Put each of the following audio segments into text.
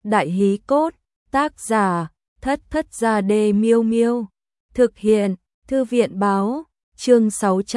Đại hí cốt, tác giả, Thất Thất Gia Đê Miêu Miêu. Thực hiện, Thư viện báo, chương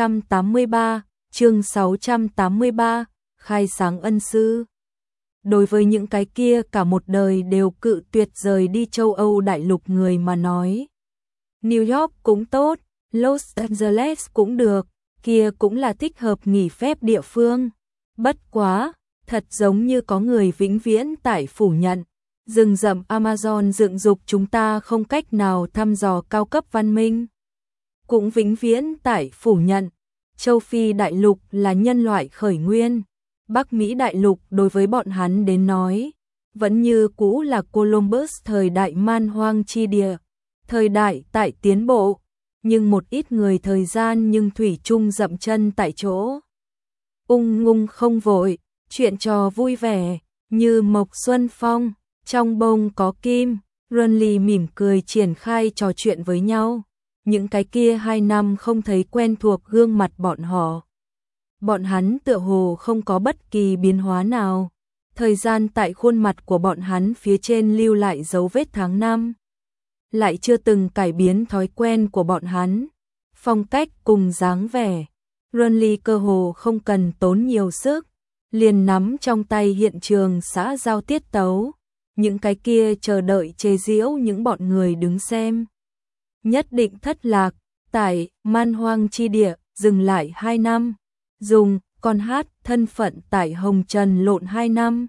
683, khai sáng ân sư. Đối với những cái kia cả một đời đều cự tuyệt rời đi châu Âu đại lục người mà nói. New York cũng tốt, Los Angeles cũng được, kia cũng là thích hợp nghỉ phép địa phương. Bất quá, thật giống như có người vĩnh viễn tại phủ nhận. Rừng rậm Amazon dựng dục chúng ta không cách nào thăm dò cao cấp văn minh. Cũng vĩnh viễn tại phủ nhận. Châu Phi đại lục là nhân loại khởi nguyên. Bắc Mỹ đại lục đối với bọn hắn đến nói, vẫn như cũ là Columbus thời đại man hoang chi địa. Thời đại tại tiến bộ, nhưng một ít người thời gian nhưng thủy chung dậm chân tại chỗ. Ung ngung không vội, chuyện trò vui vẻ, như Mộc Xuân Phong, trong bông có kim, Runley mỉm cười triển khai trò chuyện với nhau. Những cái kia 2 năm không thấy quen thuộc gương mặt bọn họ. Bọn hắn tựa hồ không có bất kỳ biến hóa nào. Thời gian tại khuôn mặt của bọn hắn phía trên lưu lại dấu vết tháng năm. Lại chưa từng cải biến thói quen của bọn hắn. Phong cách cùng dáng vẻ. Runley cơ hồ không cần tốn nhiều sức. Liền nắm trong tay hiện trường xã giao tiết tấu. Những cái kia chờ đợi chế giễu những bọn người đứng xem. Nhất định thất lạc, tại man hoang chi địa, dừng lại 2 năm. Dùng con hát thân phận tại Hồng Trần lộn 2 năm.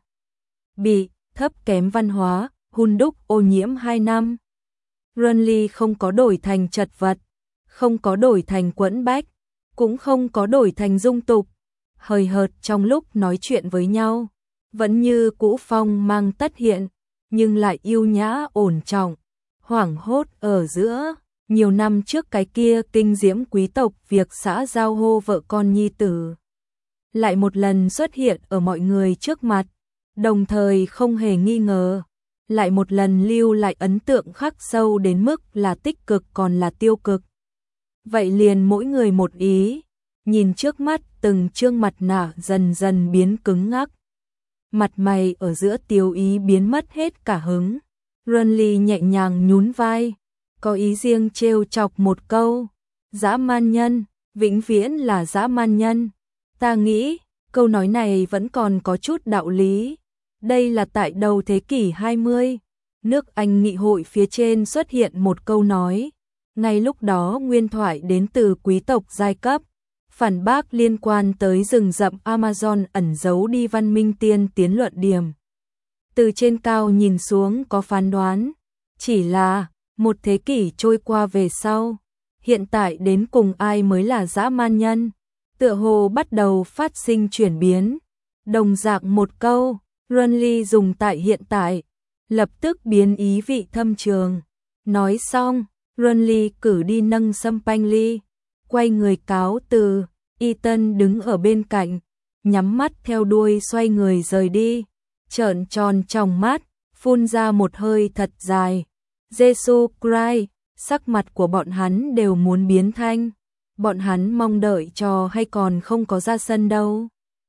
Bị thấp kém văn hóa, hun đúc ô nhiễm 2 năm. Runley không có đổi thành chật vật, không có đổi thành quẫn bách, cũng không có đổi thành dung tục. Hời hợt trong lúc nói chuyện với nhau, vẫn như cũ phong mang tất hiện, nhưng lại yêu nhã ổn trọng, hoảng hốt ở giữa. Nhiều năm trước cái kia kinh diễm quý tộc việc xã giao hô vợ con nhi tử. Lại một lần xuất hiện ở mọi người trước mặt, đồng thời không hề nghi ngờ. Lại một lần lưu lại ấn tượng khắc sâu đến mức là tích cực còn là tiêu cực. Vậy liền mỗi người một ý, nhìn trước mắt từng trương mặt nạ dần dần biến cứng ngắc. Mặt mày ở giữa tiêu ý biến mất hết cả hứng. Runley nhẹ nhàng nhún vai, có ý riêng trêu chọc một câu. Dã man nhân, vĩnh viễn là dã man nhân. Ta nghĩ, câu nói này vẫn còn có chút đạo lý. Đây là tại đầu thế kỷ 20. Nước Anh nghị hội phía trên xuất hiện một câu nói. Ngay lúc đó nguyên thoại đến từ quý tộc giai cấp. Phản bác liên quan tới rừng rậm Amazon ẩn giấu đi văn minh tiên tiến luận điểm. Từ trên cao nhìn xuống có phán đoán. Chỉ là, một thế kỷ trôi qua về sau. Hiện tại đến cùng ai mới là dã man nhân. Tựa hồ bắt đầu phát sinh chuyển biến. Đồng dạng một câu, Runley dùng tại hiện tại. Lập tức biến ý vị thâm trường. Nói xong, Runley cử đi nâng sâm panh ly. Quay người cáo từ, Ethan đứng ở bên cạnh, nhắm mắt theo đuôi xoay người rời đi, trợn tròn tròng mắt, phun ra một hơi thật dài. Jesus Christ, sắc mặt của bọn hắn đều muốn biến thanh. Bọn hắn mong đợi trò hay còn không có ra sân đâu.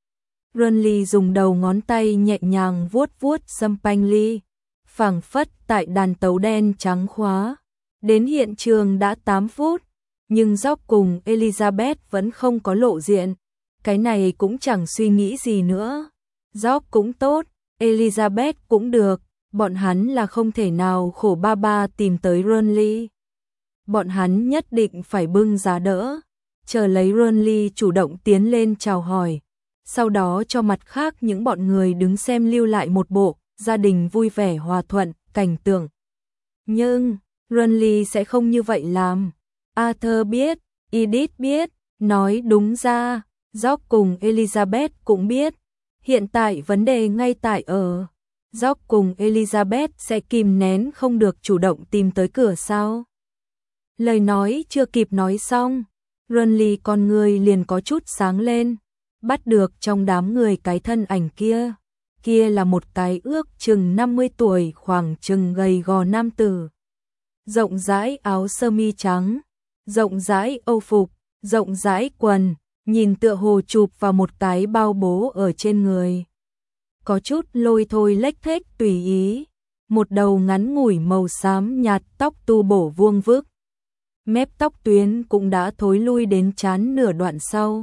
Runley dùng đầu ngón tay nhẹ nhàng vuốt vuốt sâm panh ly, phảng phất tại đàn tấu đen trắng khóa. Đến hiện trường đã 8 phút. Nhưng Jock cùng Elizabeth vẫn không có lộ diện. Cái này cũng chẳng suy nghĩ gì nữa. Jock cũng tốt, Elizabeth cũng được. Bọn hắn là không thể nào khổ ba ba tìm tới Runley. Bọn hắn nhất định phải bưng giá đỡ. Chờ lấy Runley chủ động tiến lên chào hỏi. Sau đó cho mặt khác những bọn người đứng xem lưu lại một bộ gia đình vui vẻ hòa thuận, cảnh tượng. Nhưng Runley sẽ không như vậy làm. Arthur biết, Edith biết, nói đúng ra, Jock cùng Elizabeth cũng biết. Hiện tại vấn đề ngay tại ở, Jock cùng Elizabeth sẽ kìm nén không được chủ động tìm tới cửa sao. Lời nói chưa kịp nói xong, Runley con người liền có chút sáng lên, bắt được trong đám người cái thân ảnh kia. Kia là một cái ước chừng 50 tuổi khoảng chừng gầy gò nam tử. Rộng rãi áo sơ mi trắng. Rộng rãi âu phục, rộng rãi quần, nhìn tựa hồ chụp vào một cái bao bố ở trên người. Có chút lôi thôi lếch thếch tùy ý, một đầu ngắn ngủi màu xám nhạt, tóc tu bổ vuông vức. Mép tóc tuyến cũng đã thối lui đến trán nửa đoạn sau,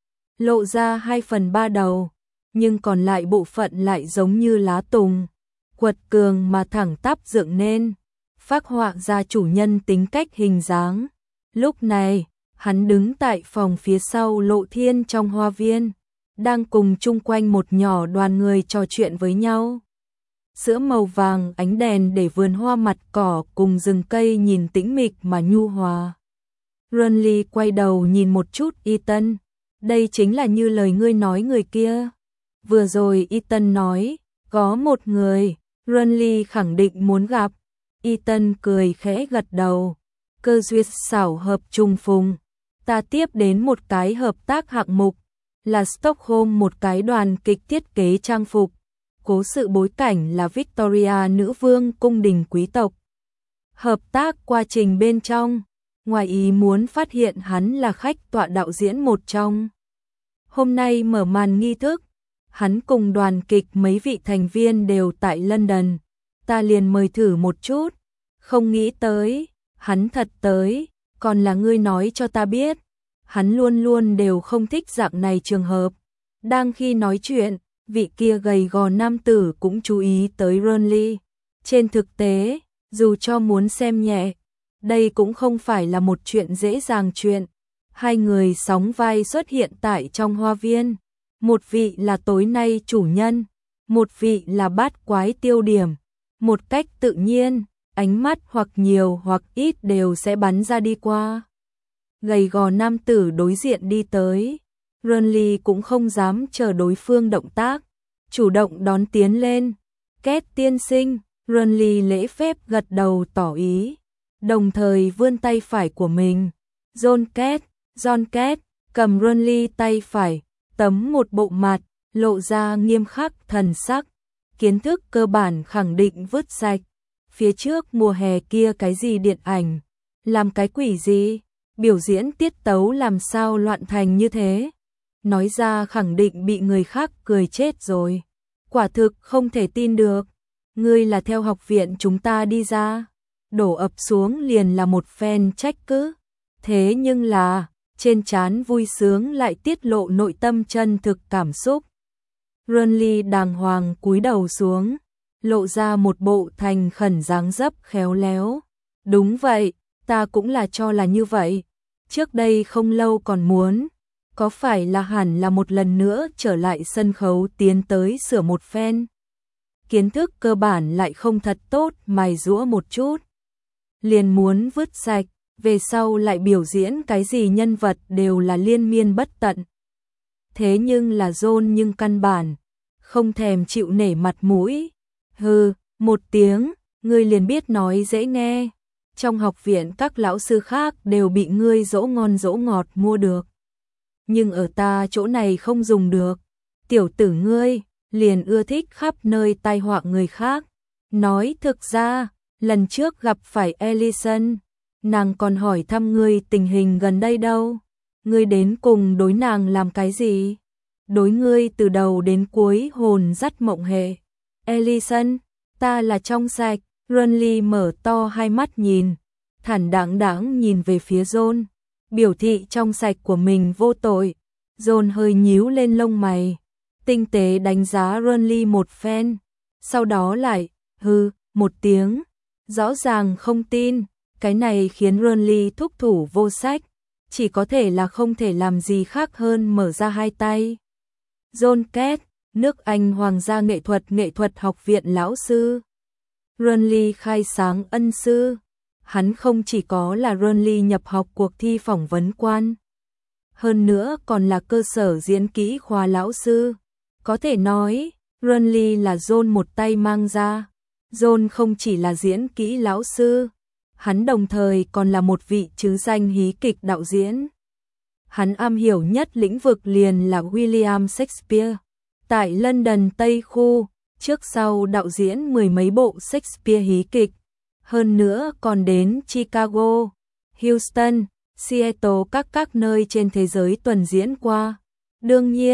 lộ ra 2/3 đầu, nhưng còn lại bộ phận lại giống như lá tùng, quật cường mà thẳng tắp dựng nên, phác họa ra chủ nhân tính cách hình dáng. Lúc này, hắn đứng tại phòng phía sau Lộ Thiên trong hoa viên, đang cùng chung quanh một nhỏ đoàn người trò chuyện với nhau. Sữa màu vàng ánh đèn để vườn hoa mặt cỏ cùng rừng cây nhìn tĩnh mịch mà nhu hòa. Renly quay đầu nhìn một chút Ethan, đây chính là như lời ngươi nói người kia. Vừa rồi Ethan nói, có một người, Renly khẳng định muốn gặp. Ethan cười khẽ gật đầu, cơ duyên xảo hợp trùng phùng. Ta tiếp đến một cái hợp tác hạng mục, là Stockholm một cái đoàn kịch thiết kế trang phục. Cố sự bối cảnh là Victoria nữ vương cung đình quý tộc. Hợp tác quá trình bên trong, ngoài ý muốn phát hiện hắn là khách tọa đạo diễn một trong. Hôm nay mở màn nghi thức, hắn cùng đoàn kịch mấy vị thành viên đều tại London. Ta liền mời thử một chút, không nghĩ tới, hắn thật tới, còn là ngươi nói cho ta biết. Hắn luôn luôn đều không thích dạng này trường hợp. Đang khi nói chuyện, vị kia gầy gò nam tử cũng chú ý tới Renly. Trên thực tế, dù cho muốn xem nhẹ, đây cũng không phải là một chuyện dễ dàng chuyện. Hai người sóng vai xuất hiện tại trong hoa viên. Một vị là tối nay chủ nhân, một vị là bát quái tiêu điểm. Một cách tự nhiên, ánh mắt hoặc nhiều hoặc ít đều sẽ bắn ra đi qua. Gầy gò nam tử đối diện đi tới, Renly cũng không dám chờ đối phương động tác, chủ động đón tiến lên. Két tiên sinh, Renly lễ phép gật đầu tỏ ý, đồng thời vươn tay phải của mình. John Két, cầm Renly tay phải, tấm một bộ mặt, lộ ra nghiêm khắc thần sắc. Kiến thức cơ bản khẳng định vứt sạch. Phía trước mùa hè kia cái gì điện ảnh, làm cái quỷ gì, biểu diễn tiết tấu làm sao loạn thành như thế. Nói ra khẳng định bị người khác cười chết rồi. Quả thực không thể tin được. Ngươi là theo học viện chúng ta đi ra. Đổ ập xuống liền là một phen trách cứ. Thế nhưng là, trên trán vui sướng lại tiết lộ nội tâm chân thực cảm xúc. Renly đàng hoàng cúi đầu xuống, lộ ra một bộ thành khẩn dáng dấp khéo léo. Đúng vậy, ta cũng là cho là như vậy. Trước đây không lâu còn muốn, có phải là hẳn là một lần nữa trở lại sân khấu tiến tới sửa một phen. Kiến thức cơ bản lại không thật tốt, mài giũa một chút. Liền muốn vứt sạch, về sau lại biểu diễn cái gì nhân vật đều là liên miên bất tận. Thế nhưng là John nhưng căn bản, không thèm chịu nể mặt mũi. Hừ, một tiếng, ngươi liền biết nói dễ nghe. Trong học viện các lão sư khác đều bị ngươi dỗ ngon dỗ ngọt mua được. Nhưng ở ta chỗ này không dùng được. Tiểu tử ngươi, liền ưa thích khắp nơi tai họa người khác. Nói thực ra, lần trước gặp phải Ellison, nàng còn hỏi thăm ngươi tình hình gần đây đâu. Ngươi đến cùng đối nàng làm cái gì? Đối ngươi từ đầu đến cuối hồn dắt mộng hệ. Ellison, ta là trong sạch. Renly mở to hai mắt nhìn, thản đãng nhìn về phía John, biểu thị trong sạch của mình vô tội. John hơi nhíu lên lông mày, tinh tế đánh giá Renly một phen, sau đó lại hừ một tiếng, rõ ràng không tin. Cái này khiến Renly thúc thủ vô sách, chỉ có thể là không thể làm gì khác hơn mở ra hai tay. John Két, nước Anh Hoàng gia nghệ thuật học viện lão sư. Renly khai sáng ân sư. Hắn không chỉ có là Renly nhập học cuộc thi phỏng vấn quan, hơn nữa còn là cơ sở diễn kỹ khoa lão sư. Có thể nói, Renly là John một tay mang ra. John không chỉ là diễn kỹ lão sư, hắn đồng thời còn là một vị chứ danh hí kịch đạo diễn. Hắn am hiểu nhất lĩnh vực liền là William Shakespeare. Tại London Tây Khu, trước sau đạo diễn mười mấy bộ Shakespeare hí kịch, hơn nữa còn đến Chicago, Houston, Seattle các nơi trên thế giới tuần diễn qua. Đương nhiên,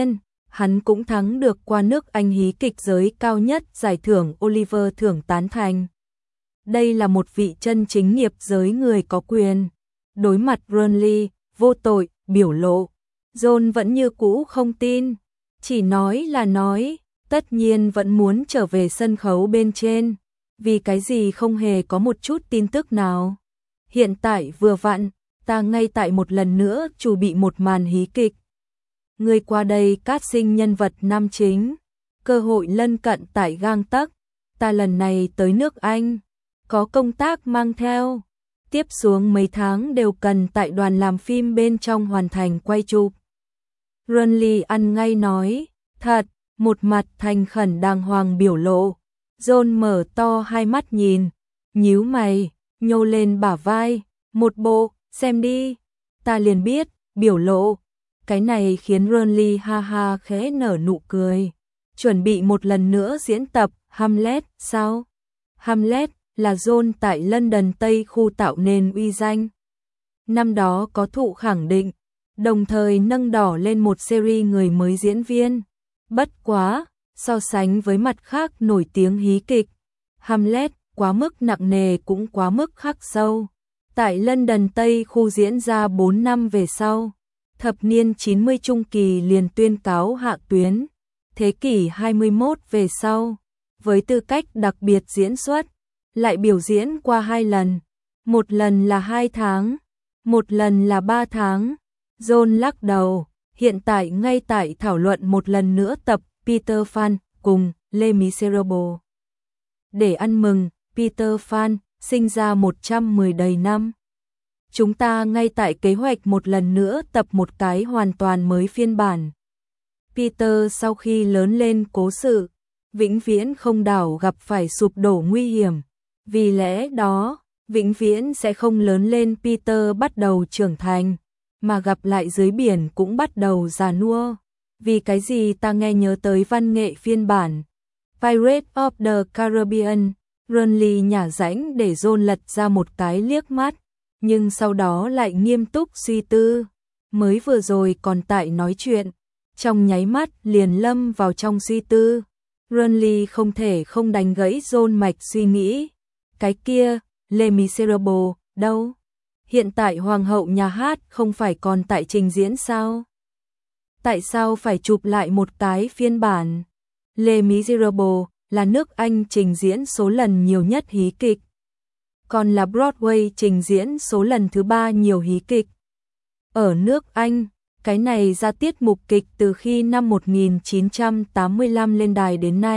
hắn cũng thắng được qua nước Anh hí kịch giới cao nhất giải thưởng Oliver thưởng tán thành. Đây là một vị chân chính nghiệp giới người có quyền. Đối mặt Burnley, vô tội, biểu lộ, John vẫn như cũ không tin, chỉ nói là nói, tất nhiên vẫn muốn trở về sân khấu bên trên, vì cái gì không hề có một chút tin tức nào. Hiện tại vừa vặn, ta ngay tại một lần nữa chuẩn bị một màn hí kịch. Người qua đây casting nhân vật nam chính, cơ hội lân cận tại gang tấc, ta lần này tới nước Anh, có công tác mang theo. Tiếp xuống mấy tháng đều cần tại đoàn làm phim bên trong hoàn thành quay chụp. Burnley ăn ngay nói, thật, một mặt thành khẩn đàng hoàng biểu lộ. John mở to hai mắt nhìn, nhíu mày, nhô lên bả vai, một bộ, xem đi, ta liền biết, biểu lộ. Cái này khiến Burnley ha ha khẽ nở nụ cười. Chuẩn bị một lần nữa diễn tập Hamlet sao? Hamlet là John tại London Tây khu tạo nên uy danh. Năm đó có thụ khẳng định, đồng thời nâng đỏ lên một series người mới diễn viên. Bất quá, so sánh với mặt khác nổi tiếng hí kịch, Hamlet quá mức nặng nề cũng quá mức khắc sâu. Tại London Tây khu diễn ra 4 năm về sau, thập niên 90 trung kỳ liền tuyên cáo hạ tuyến. Thế kỷ 21 về sau, với tư cách đặc biệt diễn xuất, lại biểu diễn qua 2 lần, một lần là 2 tháng, một lần là 3 tháng. John lắc đầu, hiện tại ngay tại thảo luận một lần nữa tập Peter Pan cùng Les Miserables. Để ăn mừng Peter Pan sinh ra 110 đầy năm. Chúng ta ngay tại kế hoạch một lần nữa tập một cái hoàn toàn mới phiên bản. Peter sau khi lớn lên cố sự, vĩnh viễn không đảo gặp phải sụp đổ nguy hiểm. Vì lẽ đó, vĩnh viễn sẽ không lớn lên Peter bắt đầu trưởng thành, mà gặp lại dưới biển cũng bắt đầu già nua. Vì cái gì ta nghe nhớ tới văn nghệ phiên bản Pirates of the Caribbean, Burnley nhả rãnh để John lật ra một cái liếc mắt, nhưng sau đó lại nghiêm túc suy tư. Mới vừa rồi còn tại nói chuyện, trong nháy mắt liền lâm vào trong suy tư. Burnley không thể không đánh gãy John mạch suy nghĩ. Cái kia, Les Miserables, đâu? Hiện tại hoàng hậu nhà hát không phải còn tại trình diễn sao? Tại sao phải chụp lại một cái phiên bản? Les Miserables là nước Anh trình diễn số lần nhiều nhất hí kịch, còn là Broadway trình diễn số lần thứ 3 nhiều hí kịch. Ở nước Anh, cái này ra tiết mục kịch từ khi năm 1985 lên đài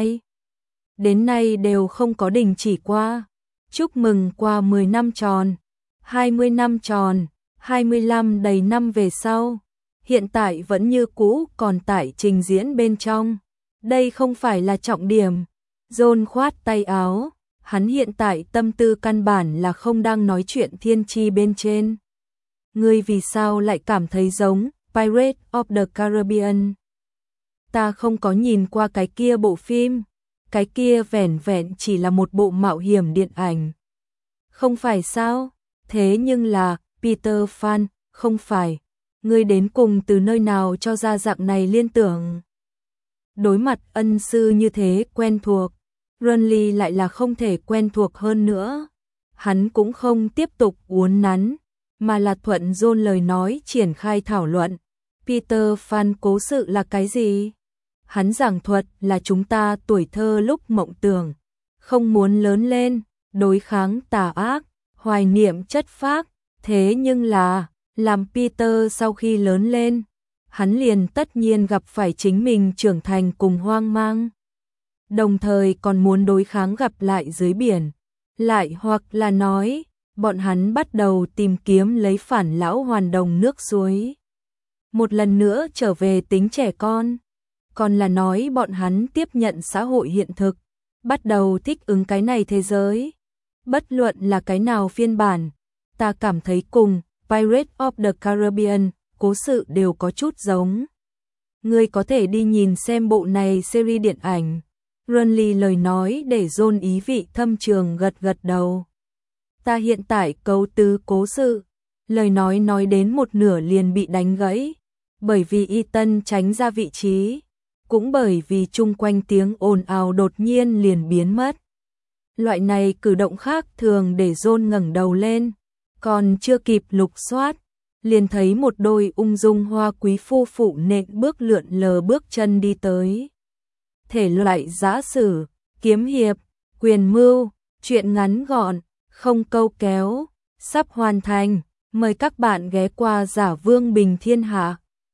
đến nay đều không có đình chỉ qua. Chúc mừng qua 10 năm tròn, 20 năm tròn, 25 đầy năm về sau, hiện tại vẫn như cũ còn tại trình diễn bên trong. Đây không phải là trọng điểm. John khoát tay áo, hắn hiện tại tâm tư căn bản là không đang nói chuyện thiên chi bên trên. Ngươi vì sao lại cảm thấy giống Pirates of the Caribbean? Ta không có nhìn qua cái kia bộ phim, cái kia vẻn vẹn chỉ là một bộ mạo hiểm điện ảnh. Không phải sao? Thế nhưng là, Peter Pan, không phải. Ngươi đến cùng từ nơi nào cho ra dạng này liên tưởng? Đối mặt ân sư như thế quen thuộc, Burnley lại là không thể quen thuộc hơn nữa. Hắn cũng không tiếp tục uốn nắn, mà là thuận John lời nói triển khai thảo luận. Peter Pan cố sự là cái gì? Hắn giảng thuật là chúng ta tuổi thơ lúc mộng tưởng, không muốn lớn lên, đối kháng tà ác, hoài niệm chất phác. Thế nhưng là, làm Peter sau khi lớn lên, hắn liền tất nhiên gặp phải chính mình trưởng thành cùng hoang mang. Đồng thời còn muốn đối kháng gặp lại dưới biển. Lại hoặc là nói, bọn hắn bắt đầu tìm kiếm lấy phản lão hoàn đồng nước suối. Một lần nữa trở về tính trẻ con. Còn là nói bọn hắn tiếp nhận xã hội hiện thực, bắt đầu thích ứng cái này thế giới. Bất luận là cái nào phiên bản, ta cảm thấy cùng Pirates of the Caribbean cố sự đều có chút giống. Ngươi có thể đi nhìn xem bộ này series điện ảnh. Burnley lời nói để John ý vị thâm trường gật gật đầu. Ta hiện tại cấu tứ cố sự. Lời nói đến một nửa liền bị đánh gãy, bởi vì Ethan tránh ra vị trí. cũng bởi vì chung quanh tiếng ồn ào đột nhiên liền biến mất. Loại này cử động khác thường để John ngẩng đầu lên, còn chưa kịp lục soát, liền thấy một đôi ung dung hoa quý phu phụ nện bước lượn lờ bước chân đi tới. Thể loại giã sử, kiếm hiệp, quyền mưu, truyện ngắn gọn, không câu kéo, sắp hoàn thành, mời các bạn ghé qua Giả Vương Bình Thiên Hạ.